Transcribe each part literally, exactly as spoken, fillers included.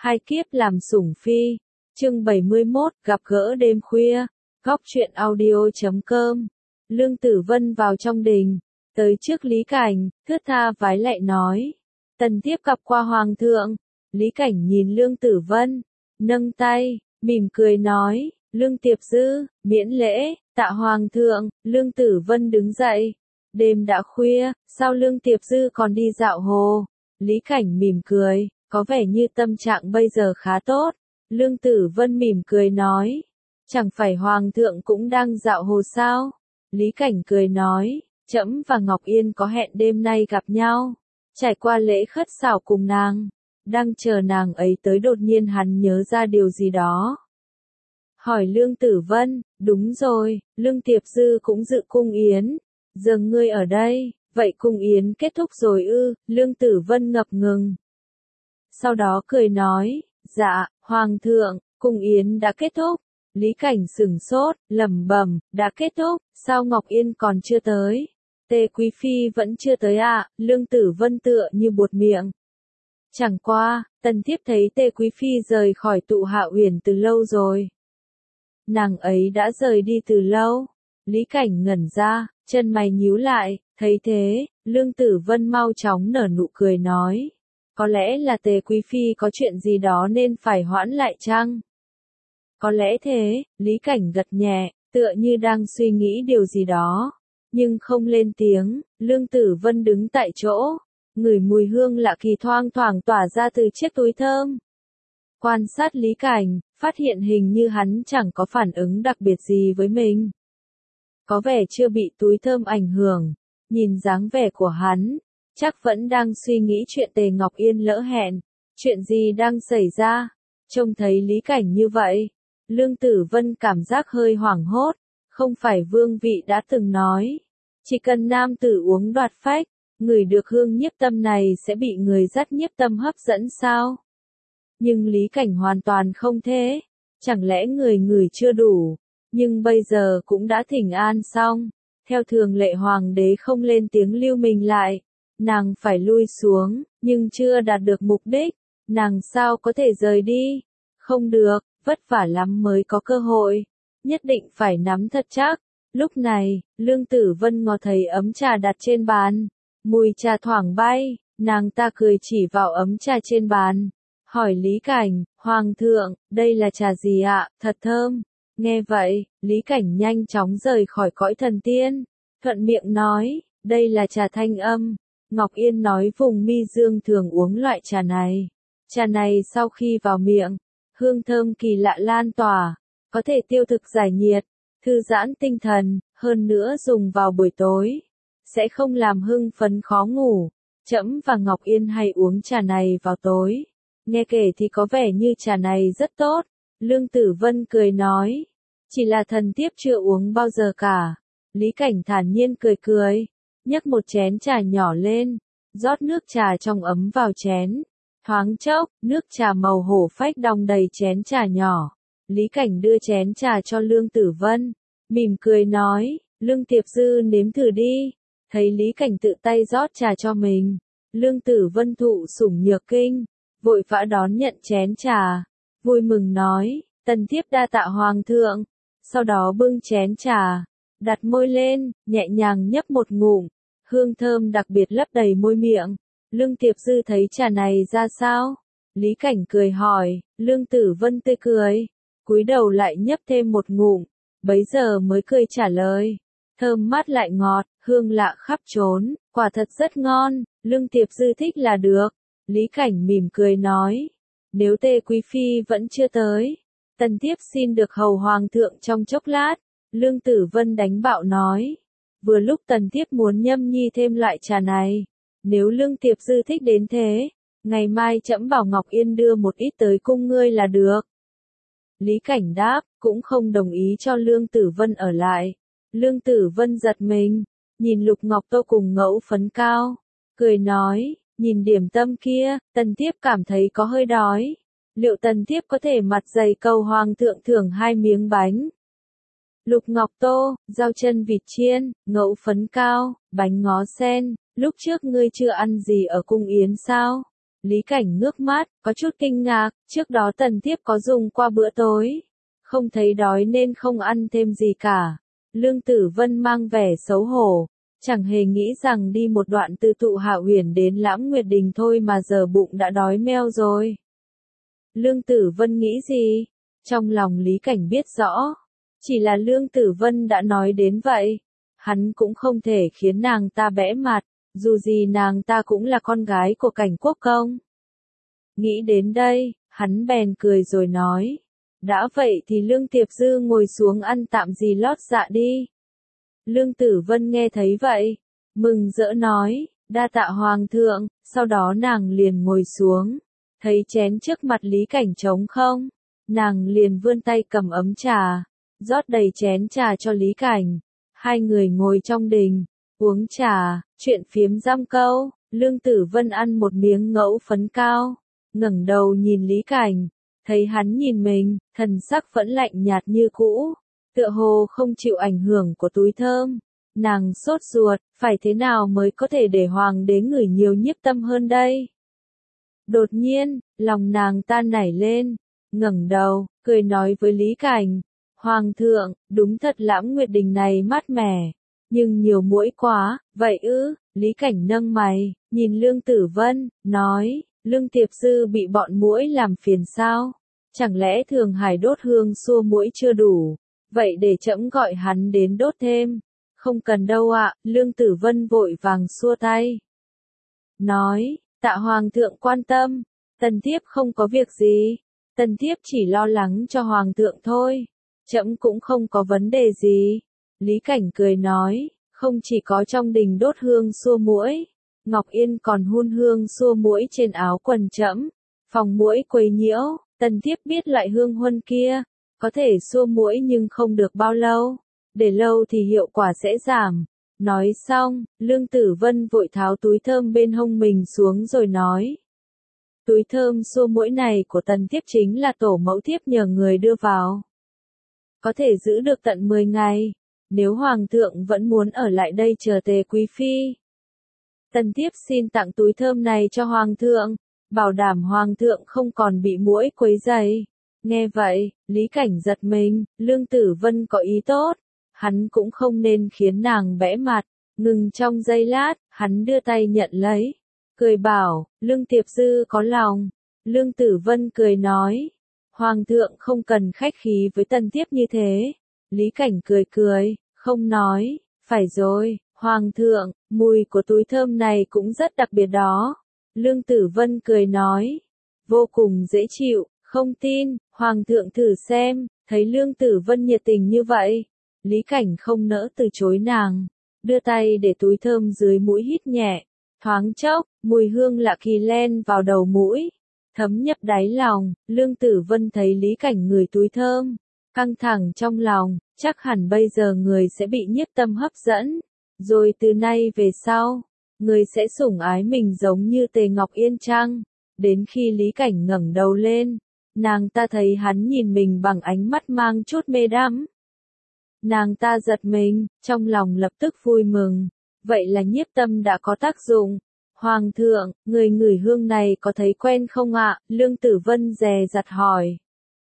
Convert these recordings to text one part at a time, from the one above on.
hai kiếp làm sủng phi. Chương bảy mươi mốt, gặp gỡ đêm khuya. Góc truyện audio chấm com. Lương Tử Vân vào trong đình, tới trước Lý Cảnh, thướt tha vái lạy nói: "Tần thiếp gặp qua hoàng thượng." Lý Cảnh nhìn Lương Tử Vân, nâng tay, mỉm cười nói: "Lương Tiệp Dư, miễn lễ, tạ hoàng thượng." Lương Tử Vân đứng dậy. Đêm đã khuya, sao Lương Tiệp Dư còn đi dạo hồ? Lý Cảnh mỉm cười, có vẻ như tâm trạng bây giờ khá tốt. Lương Tử Vân mỉm cười nói: "Chẳng phải hoàng thượng cũng đang dạo hồ sao?" Lý Cảnh cười nói: "Trẫm và Ngọc Yên có hẹn đêm nay gặp nhau." Trải qua lễ khất xảo cùng nàng, đang chờ nàng ấy tới, đột nhiên hắn nhớ ra điều gì đó. Hỏi Lương Tử Vân: "Đúng rồi, Lương Tiệp Dư cũng dự cung yến, giờ ngươi ở đây, vậy cung yến kết thúc rồi ư?" Lương Tử Vân ngập ngừng. Sau đó cười nói: "Dạ, hoàng thượng, cung yến đã kết thúc." Lý Cảnh sửng sốt, lẩm bẩm: "Đã kết thúc, sao Ngọc Yên còn chưa tới? Tề Quý Phi vẫn chưa tới à?" Lương Tử Vân tựa như buột miệng. "Chẳng qua, tần thiếp thấy Tề Quý Phi rời khỏi Tụ Hạ Uyển từ lâu rồi." "Nàng ấy đã rời đi từ lâu." Lý Cảnh ngẩn ra, chân mày nhíu lại, thấy thế, Lương Tử Vân mau chóng nở nụ cười nói: "Có lẽ là Tề Quý Phi có chuyện gì đó nên phải hoãn lại chăng?" "Có lẽ thế." Lý Cảnh gật nhẹ, tựa như đang suy nghĩ điều gì đó, nhưng không lên tiếng. Lương Tử Vân đứng tại chỗ, ngửi mùi hương lạ kỳ thoang thoảng tỏa ra từ chiếc túi thơm. Quan sát Lý Cảnh, phát hiện hình như hắn chẳng có phản ứng đặc biệt gì với mình. Có vẻ chưa bị túi thơm ảnh hưởng. Nhìn dáng vẻ của hắn, chắc vẫn đang suy nghĩ chuyện Tề Ngọc Yên lỡ hẹn. Chuyện gì đang xảy ra? Trông thấy Lý Cảnh như vậy, Lương Tử Vân cảm giác hơi hoảng hốt. Không phải Vương Vị đã từng nói, chỉ cần nam tử uống đoạt phách, ngửi được hương nhiếp tâm này sẽ bị người dắt nhiếp tâm hấp dẫn sao? Nhưng Lý Cảnh hoàn toàn không thế. Chẳng lẽ người ngửi chưa đủ? Nhưng bây giờ cũng đã thỉnh an xong. Theo thường lệ hoàng đế không lên tiếng lưu mình lại. Nàng phải lui xuống, nhưng chưa đạt được mục đích. Nàng sao có thể rời đi? Không được, vất vả lắm mới có cơ hội. Nhất định phải nắm thật chắc. Lúc này, Lương Tử Vân ngó thấy ấm trà đặt trên bàn. Mùi trà thoảng bay, nàng ta cười chỉ vào ấm trà trên bàn. Hỏi Lý Cảnh: "Hoàng thượng, đây là trà gì ạ?" "Thật thơm." Nghe vậy, Lý Cảnh nhanh chóng rời khỏi cõi thần tiên. Thuận miệng nói: "Đây là trà Thanh Âm. Ngọc Yên nói vùng Mi Dương thường uống loại trà này. Trà này sau khi vào miệng, hương thơm kỳ lạ lan tỏa, có thể tiêu thực giải nhiệt, thư giãn tinh thần, hơn nữa dùng vào buổi tối, sẽ không làm hưng phấn khó ngủ. Trẫm và Ngọc Yên hay uống trà này vào tối. Nghe kể thì có vẻ như trà này rất tốt." Lương Tử Vân cười nói: "Chỉ là thần thiếp chưa uống bao giờ cả." Lý Cảnh thản nhiên cười cười, nhấc một chén trà nhỏ lên, rót nước trà trong ấm vào chén. Thoáng chốc, nước trà màu hổ phách đong đầy chén trà nhỏ. Lý Cảnh đưa chén trà cho Lương Tử Vân, mỉm cười nói: "Lương Tiệp Dư nếm thử đi." Thấy Lý Cảnh tự tay rót trà cho mình, Lương Tử Vân thụ sủng nhược kinh, vội vã đón nhận chén trà, vui mừng nói: "Tần thiếp đa tạ hoàng thượng." Sau đó bưng chén trà, đặt môi lên, nhẹ nhàng nhấp một ngụm, hương thơm đặc biệt lấp đầy môi miệng. Lương Tiệp Dư thấy trà này ra sao? Lý Cảnh cười hỏi. Lương Tử Vân tươi cười, cúi đầu lại nhấp thêm một ngụm, bấy giờ mới cười trả lời: "Thơm mát lại ngọt, hương lạ khắp trốn, quả thật rất ngon, Lương Tiệp Dư thích là được." Lý Cảnh mỉm cười nói: "Nếu Tề Quý Phi vẫn chưa tới, tần thiếp xin được hầu hoàng thượng trong chốc lát." Lương Tử Vân đánh bạo nói: "Vừa lúc tần thiếp muốn nhâm nhi thêm loại trà này. Nếu Lương Tiệp Dư thích đến thế, ngày mai trẫm bảo Ngọc Yên đưa một ít tới cung ngươi là được." Lý Cảnh đáp, cũng không đồng ý cho Lương Tử Vân ở lại. Lương Tử Vân giật mình, nhìn Lục Ngọc Tô cùng Ngẫu Phấn Cao, cười nói: "Nhìn điểm tâm kia, tần thiếp cảm thấy có hơi đói. Liệu tần thiếp có thể mặt dày cầu hoàng thượng thưởng hai miếng bánh?" Lục Ngọc Tô, rau chân vịt chiên, Ngẫu Phấn Cao, bánh ngó sen. "Lúc trước ngươi chưa ăn gì ở cung yến sao?" Lý Cảnh ngước mắt, có chút kinh ngạc, trước đó Tần Thiếp có dùng qua bữa tối. Không thấy đói nên không ăn thêm gì cả. Lương Tử Vân mang vẻ xấu hổ, chẳng hề nghĩ rằng đi một đoạn từ Tụ Hạ Uyển đến Lãm Nguyệt Đình thôi mà giờ bụng đã đói meo rồi. Lương Tử Vân nghĩ gì? Trong lòng Lý Cảnh biết rõ. Chỉ là Lương Tử Vân đã nói đến vậy. Hắn cũng không thể khiến nàng ta bẽ mặt, dù gì nàng ta cũng là con gái của Cảnh Quốc Công. Nghĩ đến đây, hắn bèn cười rồi nói. Đã vậy thì Lương Tiệp Dư ngồi xuống ăn tạm gì lót dạ đi. Lương Tử Vân nghe thấy vậy, mừng rỡ nói, đa tạ Hoàng thượng, sau đó nàng liền ngồi xuống. Thấy chén trước mặt Lý Cảnh trống không, nàng liền vươn tay cầm ấm trà, rót đầy chén trà cho Lý Cảnh. Hai người ngồi trong đình, uống trà, chuyện phiếm dăm câu. Lương Tử Vân ăn một miếng ngẫu phấn cao, ngẩng đầu nhìn Lý Cảnh, thấy hắn nhìn mình, thần sắc vẫn lạnh nhạt như cũ, tựa hồ không chịu ảnh hưởng của túi thơm. Nàng sốt ruột, phải thế nào mới có thể để hoàng đế ngửi nhiều nhiếp tâm hơn đây? Đột nhiên, lòng nàng ta nảy lên, ngẩng đầu, cười nói với Lý Cảnh, Hoàng thượng, đúng thật Lãm Nguyệt Đình này mát mẻ, nhưng nhiều muỗi quá, vậy ư? Lý Cảnh nâng mày, nhìn Lương Tử Vân, nói, Lương Tiệp Sư bị bọn muỗi làm phiền sao? Chẳng lẽ Thường Hải đốt hương xua muỗi chưa đủ? Vậy để trẫm gọi hắn đến đốt thêm. Không cần đâu ạ, Lương Tử Vân vội vàng xua tay. Nói, tạ Hoàng thượng quan tâm, Tần Thiếp không có việc gì, Tần Thiếp chỉ lo lắng cho Hoàng thượng thôi, trẫm cũng không có vấn đề gì. Lý Cảnh cười nói, không chỉ có trong đình đốt hương xua muỗi, Ngọc Yên còn hun hương xua muỗi trên áo quần trẫm, phòng muỗi quấy nhiễu. Tần Thiếp biết loại hương huân kia, có thể xua muỗi nhưng không được bao lâu, để lâu thì hiệu quả sẽ giảm. Nói xong, Lương Tử Vân vội tháo túi thơm bên hông mình xuống rồi nói. Túi thơm xua muỗi này của Tần Thiếp chính là tổ mẫu thiếp nhờ người đưa vào. Có thể giữ được tận mười ngày, nếu Hoàng thượng vẫn muốn ở lại đây chờ Tề Quý Phi. Tần Thiếp xin tặng túi thơm này cho Hoàng thượng, bảo đảm Hoàng thượng không còn bị muỗi quấy rầy. Nghe vậy, Lý Cảnh giật mình, Lương Tử Vân có ý tốt, hắn cũng không nên khiến nàng bẽ mặt. Ngừng trong giây lát, hắn đưa tay nhận lấy, cười bảo, Lương Tiệp Dư có lòng. Lương Tử Vân cười nói, Hoàng thượng không cần khách khí với Tần Thiếp như thế. Lý Cảnh cười cười, không nói, phải rồi, Hoàng thượng, mùi của túi thơm này cũng rất đặc biệt đó. Lương Tử Vân cười nói, vô cùng dễ chịu, không tin, Hoàng thượng thử xem. Thấy Lương Tử Vân nhiệt tình như vậy, Lý Cảnh không nỡ từ chối nàng, đưa tay để túi thơm dưới mũi hít nhẹ, thoáng chốc, mùi hương lạ kỳ len vào đầu mũi, thấm nhập đáy lòng. Lương Tử Vân thấy Lý Cảnh ngửi túi thơm, căng thẳng trong lòng, chắc hẳn bây giờ người sẽ bị nhiếp tâm hấp dẫn, rồi từ nay về sau, người sẽ sủng ái mình giống như Tề Ngọc Yên chăng? Đến khi Lý Cảnh ngẩng đầu lên, nàng ta thấy hắn nhìn mình bằng ánh mắt mang chút mê đắm. Nàng ta giật mình, trong lòng lập tức vui mừng, vậy là nhiếp tâm đã có tác dụng. Hoàng thượng, người ngửi hương này có thấy quen không ạ? Lương Tử Vân dè dặt hỏi.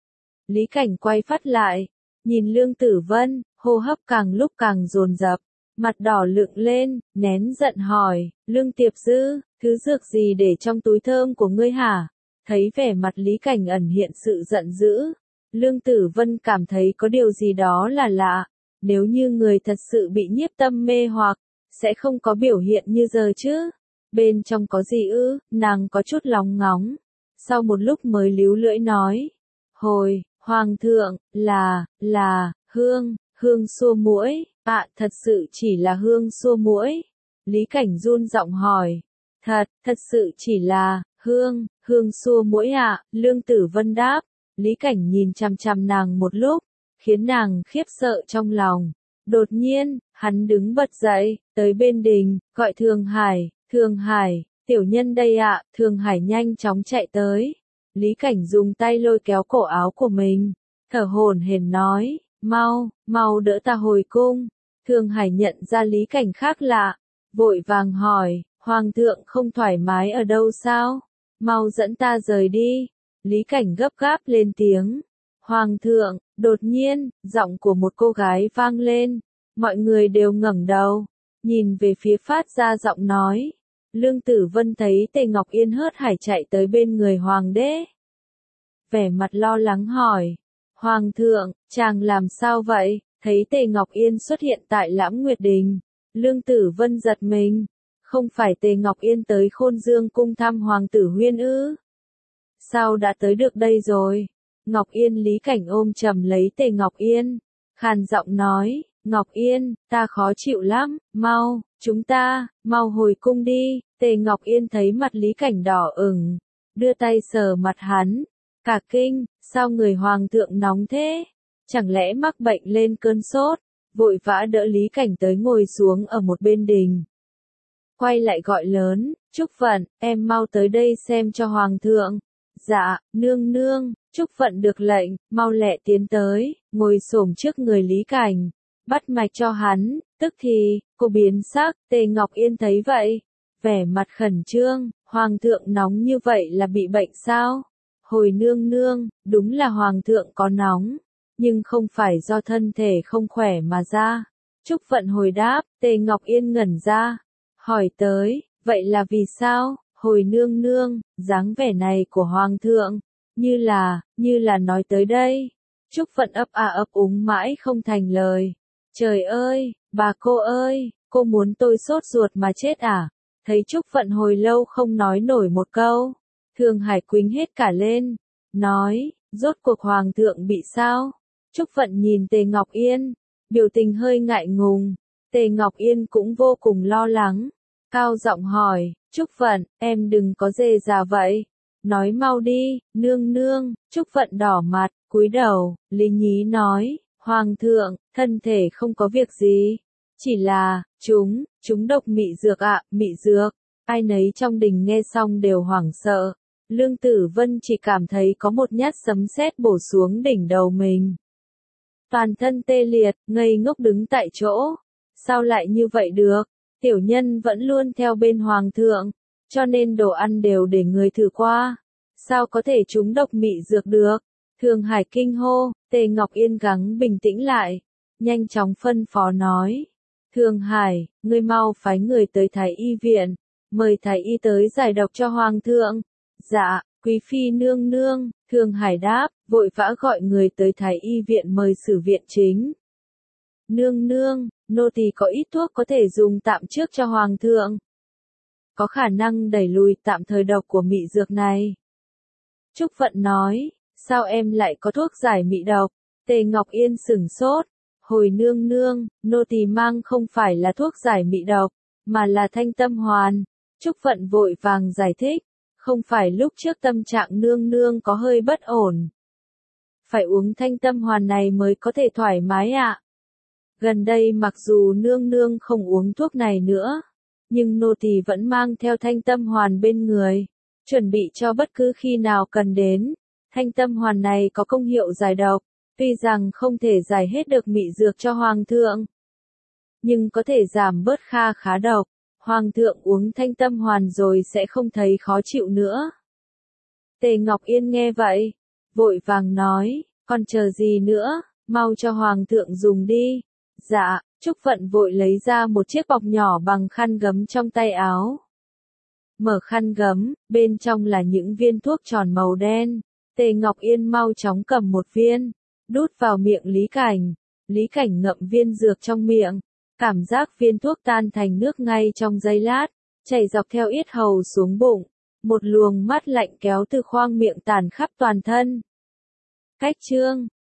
Lý Cảnh quay phát lại, nhìn Lương Tử Vân, hô hấp càng lúc càng dồn dập, mặt đỏ lựng lên, nén giận hỏi, Lương Tiệp Dư, thứ dược gì để trong túi thơm của ngươi hả? Thấy vẻ mặt Lý Cảnh ẩn hiện sự giận dữ, Lương Tử Vân cảm thấy có điều gì đó là lạ, nếu như người thật sự bị nhiếp tâm mê hoặc, sẽ không có biểu hiện như giờ chứ. Bên trong có gì ư? Nàng có chút lóng ngóng, sau một lúc mới líu lưỡi nói, hồi, Hoàng thượng, là, là, hương, hương xua muỗi. À, thật sự chỉ là hương xua muỗi. Lý Cảnh run giọng hỏi, thật, thật sự chỉ là, hương, hương xua muỗi ạ? À? Lương Tử Vân đáp. Lý Cảnh nhìn chằm chằm nàng một lúc, khiến nàng khiếp sợ trong lòng. Đột nhiên, hắn đứng bật dậy, tới bên đình, gọi Thường Hải, Thường Hải, tiểu nhân đây ạ. À. Thường Hải nhanh chóng chạy tới. Lý Cảnh dùng tay lôi kéo cổ áo của mình, thở hổn hển nói, mau, mau đỡ ta hồi cung. Thường Hải nhận ra Lý Cảnh khác lạ, vội vàng hỏi, Hoàng thượng không thoải mái ở đâu sao? mau dẫn ta rời đi. Lý Cảnh gấp gáp lên tiếng. Hoàng thượng, đột nhiên, giọng của một cô gái vang lên. Mọi người đều ngẩng đầu, nhìn về phía phát ra giọng nói. Lương Tử Vân thấy Tề Ngọc Yên hớt hải chạy tới bên người hoàng đế. Vẻ mặt lo lắng hỏi. Hoàng thượng, chàng làm sao vậy? Thấy Tề Ngọc Yên xuất hiện tại Lãm Nguyệt Đình. Lương Tử Vân giật mình. Không phải Tề Ngọc Yên tới Khôn Dương cung thăm Hoàng tử Huyên ư? Sao đã tới được đây rồi? Ngọc Yên Lý Cảnh ôm chầm lấy Tề Ngọc Yên. Khàn giọng nói, Ngọc Yên, ta khó chịu lắm, mau, chúng ta, mau hồi cung đi. Tề Ngọc Yên thấy mặt Lý Cảnh đỏ ửng, đưa tay sờ mặt hắn. Cả kinh, sao người hoàng thượng nóng thế? Chẳng lẽ mắc bệnh lên cơn sốt? Vội vã đỡ Lý Cảnh tới ngồi xuống ở một bên đình. Quay lại gọi lớn, Trúc Vận, em mau tới đây xem cho hoàng thượng. Dạ, nương nương. Trúc Vận được lệnh, mau lẹ tiến tới, ngồi xổm trước người Lý Cảnh, bắt mạch cho hắn. Tức thì, cô biến sắc. Tề Ngọc Yên thấy vậy, vẻ mặt khẩn trương. Hoàng thượng nóng như vậy là bị bệnh sao? Hồi nương nương, đúng là hoàng thượng có nóng, nhưng không phải do thân thể không khỏe mà ra. Trúc Vận hồi đáp. Tề Ngọc Yên ngẩn ra, hỏi tới, vậy là vì sao? Hồi nương nương, dáng vẻ này của hoàng thượng, như là, như là nói tới đây. Trúc Vận ấp a ấp úng mãi không thành lời. Trời ơi, bà cô ơi, cô muốn tôi sốt ruột mà chết à? Thấy Trúc Vận hồi lâu không nói nổi một câu, Thương Hải quýnh hết cả lên, nói, rốt cuộc hoàng thượng bị sao? Trúc Vận nhìn Tề Ngọc Yên, biểu tình hơi ngại ngùng. Tề Ngọc Yên cũng vô cùng lo lắng, cao giọng hỏi, Trúc Vận, em đừng có dè dà vậy, nói mau đi, nương nương. Trúc Vận đỏ mặt, cúi đầu. Lý Nhí nói, hoàng thượng, thân thể không có việc gì, chỉ là, chúng, chúng độc mị dược ạ, mị dược. Ai nấy trong đình nghe xong đều hoảng sợ. Lương Tử Vân chỉ cảm thấy có một nhát sấm sét bổ xuống đỉnh đầu mình. Toàn thân tê liệt, ngây ngốc đứng tại chỗ. Sao lại như vậy được? Tiểu nhân vẫn luôn theo bên hoàng thượng, cho nên đồ ăn đều để người thử qua. Sao có thể trúng độc mị dược được? Thương Hải kinh hô. Tề Ngọc Yên gắng bình tĩnh lại, nhanh chóng phân phó nói. Thương Hải, ngươi mau phái người tới Thái Y viện, mời Thái Y tới giải độc cho hoàng thượng. Dạ, quý phi nương nương. Thương Hải đáp, vội vã gọi người tới Thái Y viện mời Sử viện chính. Nương nương, nô tỳ có ít thuốc có thể dùng tạm trước cho hoàng thượng, có khả năng đẩy lùi tạm thời độc của mị dược này. Trúc Vận nói, sao em lại có thuốc giải mị độc? Tề Ngọc Yên sửng sốt. Hồi nương nương, nô tỳ mang không phải là thuốc giải mị độc, mà là thanh tâm hoàn. Trúc Vận vội vàng giải thích, không phải lúc trước tâm trạng nương nương có hơi bất ổn, phải uống thanh tâm hoàn này mới có thể thoải mái ạ. À. Gần đây mặc dù nương nương không uống thuốc này nữa, nhưng nô tỳ vẫn mang theo thanh tâm hoàn bên người, chuẩn bị cho bất cứ khi nào cần đến. Thanh tâm hoàn này có công hiệu giải độc, tuy rằng không thể giải hết được mị dược cho hoàng thượng, nhưng có thể giảm bớt kha khá độc. Hoàng thượng uống thanh tâm hoàn rồi sẽ không thấy khó chịu nữa. Tề Ngọc Yên nghe vậy, vội vàng nói, còn chờ gì nữa, mau cho hoàng thượng dùng đi. Dạ. Trúc Vận vội lấy ra một chiếc bọc nhỏ bằng khăn gấm trong tay áo. Mở khăn gấm, bên trong là những viên thuốc tròn màu đen. Tề Ngọc Yên mau chóng cầm một viên, đút vào miệng Lý Cảnh. Lý Cảnh ngậm viên dược trong miệng, cảm giác viên thuốc tan thành nước ngay trong giây lát, chảy dọc theo yết hầu xuống bụng. Một luồng mát lạnh kéo từ khoang miệng tản khắp toàn thân. Cách chương